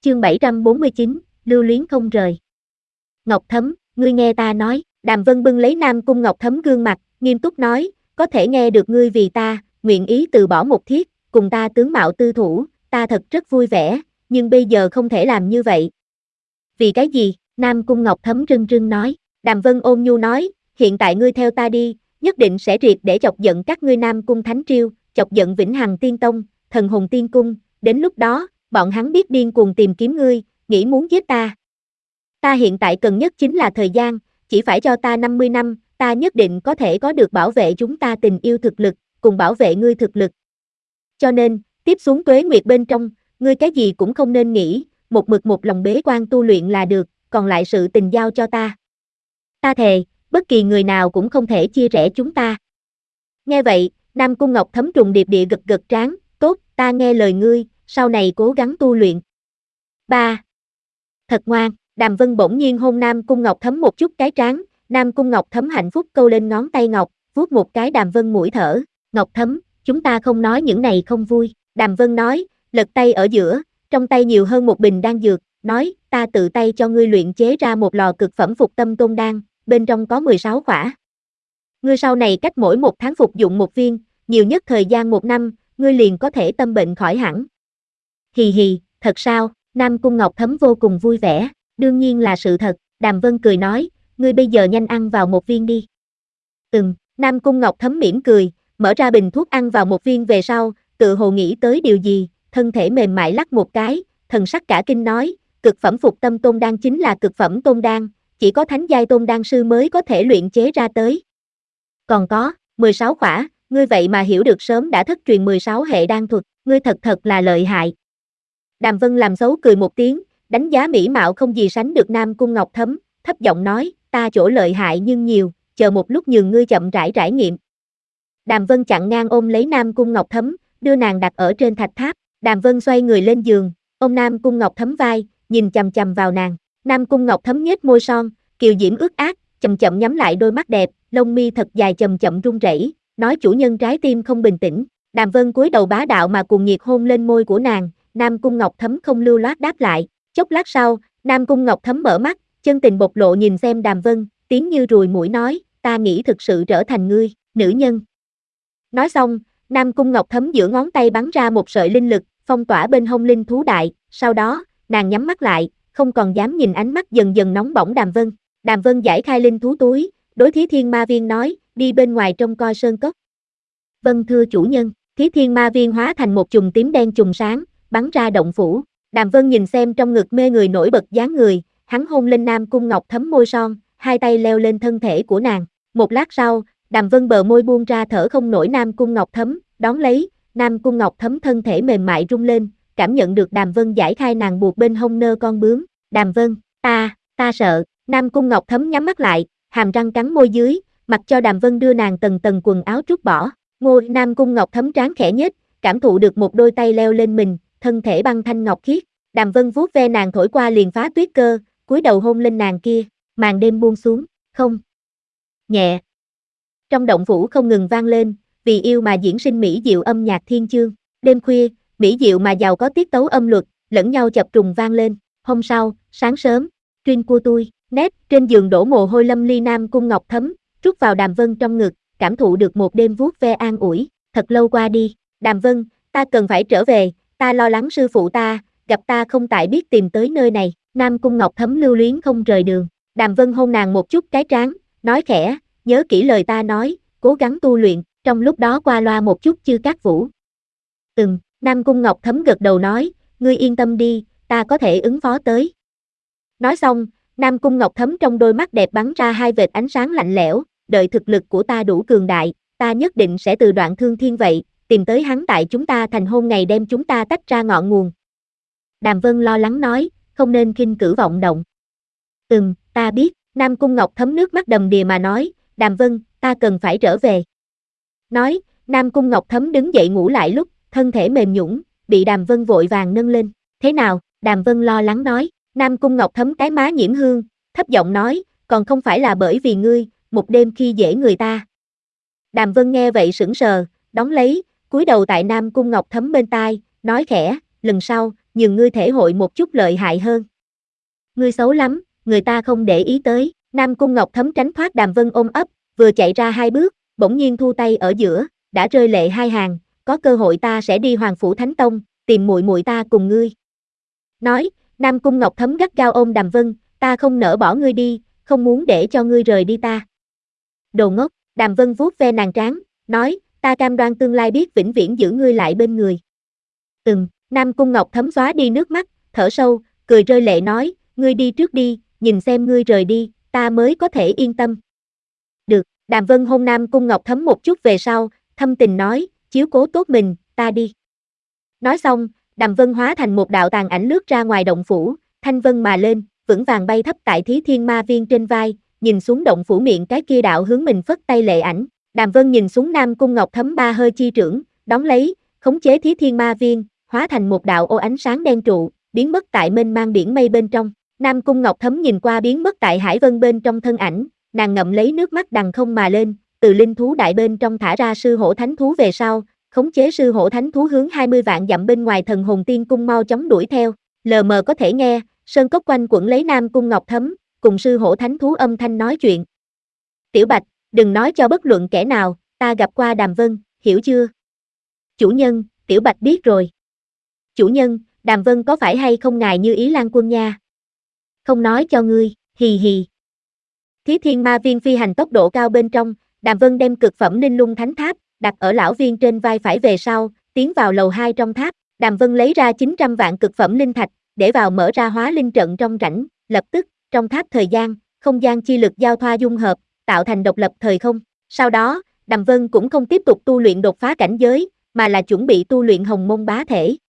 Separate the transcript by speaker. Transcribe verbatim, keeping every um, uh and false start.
Speaker 1: Chương bảy trăm bốn mươi chín, lưu luyến không rời. Ngọc Thấm, ngươi nghe ta nói, Đàm Vân bưng lấy Nam Cung Ngọc Thấm gương mặt, nghiêm túc nói, có thể nghe được ngươi vì ta, nguyện ý từ bỏ một thiết, cùng ta tướng mạo tư thủ, ta thật rất vui vẻ, nhưng bây giờ không thể làm như vậy. Vì cái gì? Nam Cung Ngọc Thấm rưng rưng nói. Đàm Vân ôn nhu nói, hiện tại ngươi theo ta đi, nhất định sẽ triệt để chọc giận các ngươi Nam Cung Thánh Triêu, chọc giận Vĩnh Hằng Tiên Tông, Thần Hồn Tiên Cung, đến lúc đó, bọn hắn biết điên cuồng tìm kiếm ngươi, nghĩ muốn giết ta. Ta hiện tại cần nhất chính là thời gian, chỉ phải cho ta năm mươi năm, ta nhất định có thể có được bảo vệ chúng ta tình yêu thực lực, cùng bảo vệ ngươi thực lực. Cho nên, tiếp xuống tuế nguyệt bên trong, ngươi cái gì cũng không nên nghĩ, một mực một lòng bế quan tu luyện là được, còn lại sự tình giao cho ta. Ta thề, bất kỳ người nào cũng không thể chia rẽ chúng ta. Nghe vậy, Nam Cung Ngọc Thấm trùng điệp địa gật gật trán, tốt, ta nghe lời ngươi, sau này cố gắng tu luyện. ba. Thật ngoan, Đàm Vân bỗng nhiên hôn Nam Cung Ngọc Thấm một chút cái trán, Nam Cung Ngọc Thấm hạnh phúc câu lên ngón tay ngọc, vuốt một cái Đàm Vân mũi thở, Ngọc Thấm, chúng ta không nói những này không vui, Đàm Vân nói, lật tay ở giữa, trong tay nhiều hơn một bình đan dược, nói, ta tự tay cho ngươi luyện chế ra một lò cực phẩm phục tâm tôn đan, bên trong có mười sáu khỏa. Ngươi sau này cách mỗi một tháng phục dụng một viên, nhiều nhất thời gian một năm, ngươi liền có thể tâm bệnh khỏi hẳn. Hì hì, thật sao? Nam Cung Ngọc Thấm vô cùng vui vẻ, đương nhiên là sự thật, Đàm Vân cười nói, ngươi bây giờ nhanh ăn vào một viên đi. Ừm, Nam Cung Ngọc Thấm mỉm cười, mở ra bình thuốc ăn vào một viên về sau, tự hồ nghĩ tới điều gì, thân thể mềm mại lắc một cái, thần sắc cả kinh nói, cực phẩm phục tâm tôn đan chính là cực phẩm tôn đan, chỉ có thánh giai tôn đan sư mới có thể luyện chế ra tới. Còn có, mười sáu khỏa, ngươi vậy mà hiểu được sớm đã thất truyền mười sáu hệ đan thuật, ngươi thật thật là lợi hại. Đàm Vân làm xấu cười một tiếng, đánh giá mỹ mạo không gì sánh được Nam Cung Ngọc Thấm, thấp giọng nói, ta chỗ lợi hại nhưng nhiều, chờ một lúc nhường ngươi chậm rãi trải nghiệm. Đàm Vân chặn ngang ôm lấy Nam Cung Ngọc Thấm, đưa nàng đặt ở trên thạch tháp, Đàm Vân xoay người lên giường, ôm Nam Cung Ngọc Thấm vai, nhìn chằm chằm vào nàng, Nam Cung Ngọc Thấm nhếch môi son, kiều diễm ướt át, chậm chậm nhắm lại đôi mắt đẹp, lông mi thật dài chậm chậm run rẩy, nói chủ nhân trái tim không bình tĩnh. Đàm Vân cúi đầu bá đạo mà cuồng nhiệt hôn lên môi của nàng, Nam Cung Ngọc Thấm không lưu loát đáp lại, chốc lát sau, Nam Cung Ngọc Thấm mở mắt, chân tình bộc lộ nhìn xem Đàm Vân, tiếng như ruồi muỗi nói, ta nghĩ thực sự trở thành ngươi, nữ nhân. Nói xong, Nam Cung Ngọc Thấm giữa ngón tay bắn ra một sợi linh lực, phong tỏa bên hông linh thú đại, sau đó, nàng nhắm mắt lại, không còn dám nhìn ánh mắt dần dần nóng bỏng Đàm Vân. Đàm Vân giải khai linh thú túi, đối Thí Thiên Ma Viên nói, đi bên ngoài trông coi sơn cốc. Vâng thưa chủ nhân, Thí Thiên Ma Viên hóa thành một chùm tím đen chùm sáng, bắn ra động phủ. Đàm Vân nhìn xem trong ngực mê người nổi bật dáng người, hắn hôn lên Nam Cung Ngọc Thấm môi son, hai tay leo lên thân thể của nàng. Một lát sau, Đàm Vân bờ môi buông ra thở không nổi Nam Cung Ngọc Thấm, đón lấy, Nam Cung Ngọc Thấm thân thể mềm mại rung lên, cảm nhận được Đàm Vân giải khai nàng buộc bên hông nơ con bướm. Đàm Vân, ta, ta sợ. Nam Cung Ngọc Thấm nhắm mắt lại, hàm răng cắn môi dưới, mặc cho Đàm Vân đưa nàng tầng tầng quần áo trút bỏ. Ngô Nam Cung Ngọc Thấm trán khẽ nhếch, cảm thụ được một đôi tay leo lên mình, thân thể băng thanh ngọc khiết. Đàm Vân vuốt ve nàng thổi qua liền phá tuyết cơ, cúi đầu hôn lên nàng kia, màn đêm buông xuống, không. Nhẹ. Trong động phủ không ngừng vang lên, vì yêu mà diễn sinh mỹ diệu âm nhạc thiên chương. Đêm khuya, mỹ diệu mà giàu có tiết tấu âm luật, lẫn nhau chập trùng vang lên. Hôm sau, sáng sớm, truyên của tôi, nét, trên giường đổ mồ hôi lâm ly Nam Cung Ngọc Thấm, rút vào Đàm Vân trong ngực, cảm thụ được một đêm vuốt ve an ủi, thật lâu qua đi, Đàm Vân, ta cần phải trở về, ta lo lắng sư phụ ta, gặp ta không tại biết tìm tới nơi này. Nam Cung Ngọc Thấm lưu luyến không rời đường, Đàm Vân hôn nàng một chút cái trán, nói khẽ, nhớ kỹ lời ta nói, cố gắng tu luyện, trong lúc đó qua loa một chút Chư Cát Vũ. Ừm, Nam Cung Ngọc Thấm gật đầu nói, ngươi yên tâm đi, ta có thể ứng phó tới. Nói xong, Nam Cung Ngọc Thấm trong đôi mắt đẹp bắn ra hai vệt ánh sáng lạnh lẽo, đợi thực lực của ta đủ cường đại, ta nhất định sẽ từ Đoạn Thương Thiên vậy, tìm tới hắn tại chúng ta thành hôn ngày đem chúng ta tách ra ngọn nguồn. Đàm Vân lo lắng nói, không nên khinh cử vọng động. Ừm, ta biết, Nam Cung Ngọc Thấm nước mắt đầm đìa mà nói, Đàm Vân, ta cần phải trở về. Nói, Nam Cung Ngọc Thấm đứng dậy ngủ lại lúc, thân thể mềm nhũn, bị Đàm Vân vội vàng nâng lên. Thế nào? Đàm Vân lo lắng nói. Nam Cung Ngọc Thấm cái má nhiễm hương, thấp giọng nói, còn không phải là bởi vì ngươi, một đêm khi dễ người ta. Đàm Vân nghe vậy sững sờ, đón lấy, cúi đầu tại Nam Cung Ngọc Thấm bên tai, nói khẽ, lần sau, nhường ngươi thể hội một chút lợi hại hơn. Ngươi xấu lắm, người ta không để ý tới. Nam Cung Ngọc Thấm tránh thoát Đàm Vân ôm ấp, vừa chạy ra hai bước, bỗng nhiên thu tay ở giữa, đã rơi lệ hai hàng, có cơ hội ta sẽ đi Hoàng Phủ Thánh Tông, tìm muội muội ta cùng ngươi. Nói, Nam Cung Ngọc Thấm gắt gao ôm Đàm Vân, ta không nỡ bỏ ngươi đi, không muốn để cho ngươi rời đi ta. Đồ ngốc, Đàm Vân vuốt ve nàng trán, nói, ta cam đoan tương lai biết vĩnh viễn giữ ngươi lại bên người. Ừm, Nam Cung Ngọc Thấm xóa đi nước mắt, thở sâu, cười rơi lệ nói, ngươi đi trước đi, nhìn xem ngươi rời đi, ta mới có thể yên tâm. Được, Đàm Vân hôn Nam Cung Ngọc Thấm một chút về sau, thâm tình nói, chiếu cố tốt mình, ta đi. Nói xong, Đàm Vân hóa thành một đạo tàn ảnh lướt ra ngoài động phủ, thanh vân mà lên, vững vàng bay thấp tại Thí Thiên Ma Viên trên vai, nhìn xuống động phủ miệng cái kia đạo hướng mình phất tay lệ ảnh. Đàm Vân nhìn xuống Nam Cung Ngọc Thấm ba hơi chi trưởng, đón lấy, khống chế Thí Thiên Ma Viên, hóa thành một đạo ô ánh sáng đen trụ, biến mất tại mênh mang biển mây bên trong. Nam Cung Ngọc Thấm nhìn qua biến mất tại hải vân bên trong thân ảnh, nàng ngậm lấy nước mắt đằng không mà lên, từ linh thú đại bên trong thả ra sư hổ thánh thú về sau, khống chế sư hổ thánh thú hướng hai mươi vạn dặm bên ngoài Thần Hồn Tiên Cung mau chóng đuổi theo. Lờ mờ có thể nghe, sơn cốc quanh quẩn lấy Nam Cung Ngọc Thấm, cùng sư hổ thánh thú âm thanh nói chuyện. Tiểu Bạch, đừng nói cho bất luận kẻ nào, ta gặp qua Đàm Vân, hiểu chưa? Chủ nhân, Tiểu Bạch biết rồi. Chủ nhân, Đàm Vân có phải hay không ngài như ý Lan Quân nha? Không nói cho ngươi, hì hì. Thí Thiên Ma Viên phi hành tốc độ cao bên trong, Đàm Vân đem cực phẩm Ninh Lung Thánh Tháp đặt ở lão viên trên vai phải về sau, tiến vào lầu hai trong tháp. Đàm Vân lấy ra chín trăm vạn cực phẩm linh thạch, để vào mở ra hóa linh trận trong rãnh, lập tức, trong tháp thời gian, không gian chi lực giao thoa dung hợp, tạo thành độc lập thời không. Sau đó, Đàm Vân cũng không tiếp tục tu luyện đột phá cảnh giới, mà là chuẩn bị tu luyện Hồng Môn Bá Thể.